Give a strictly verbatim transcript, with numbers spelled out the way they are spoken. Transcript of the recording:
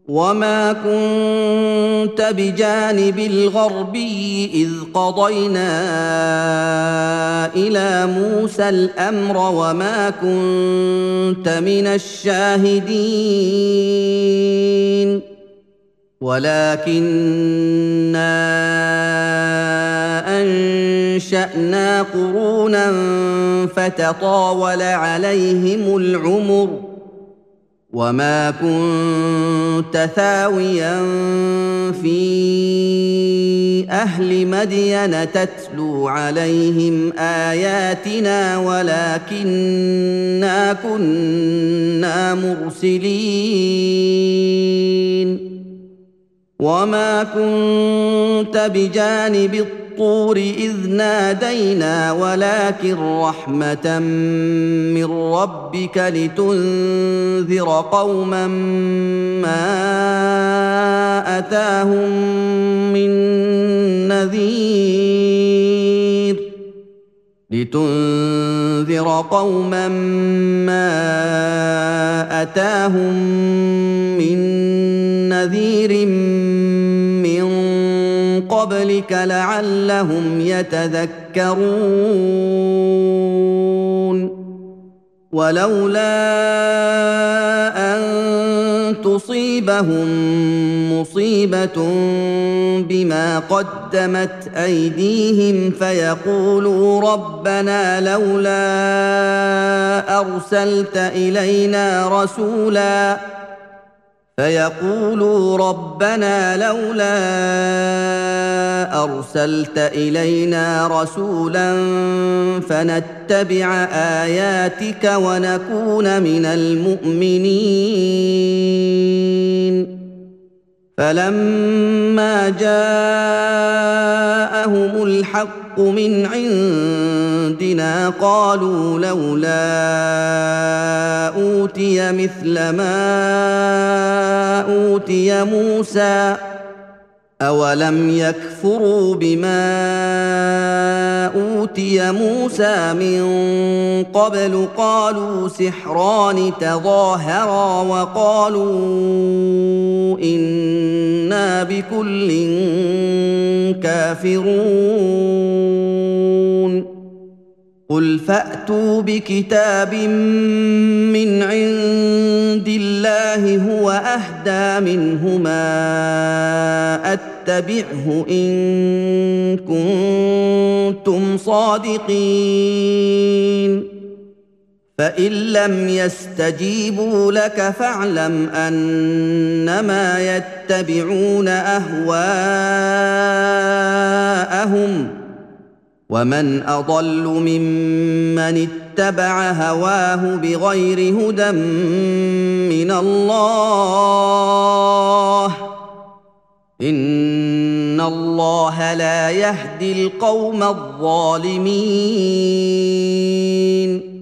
وما كنت بجانب الغربي إذ قضينا إلى موسى الأمر وما كنت من الشاهدين ولكننا أنشأنا قرونا فتطاول عليهم العمر وما كنت ثاويا في أهل مدين تتلو عليهم آياتنا ولكننا كنا مرسلين وما كنت بجانب الطور إذ نادينا ولكن رحمة من ربك لتنذر قوما ما أتاهم من نذير لتنذر قوما ما أتاهم من نذير من قبلك لعلهم يتذكرون ولولا أن تصيبهم مصيبة بما قدمت أيديهم فيقولوا ربنا لولا أرسلت إلينا رسولا فيقولوا ربنا لولا أرسلت إلينا رسولا فنتبع آياتك ونكون من المؤمنين فلما جاءهم الحق من عندنا قالوا لولا أوتي مثل ما أوتي موسى أولم يكفروا بما أوتي موسى من قبل قالوا سحران تظاهرا وقالوا إنا بكل كافرون قل فأتوا بكتاب من عند الله هو أهدى منهما أتبعه إن كنتم صادقين فإن لم يستجيبوا لك فاعلم أنما يتبعون أهواءهم ومن أضل ممن اتبع هواه بغير هدى من الله إن الله لا يهدي القوم الظالمين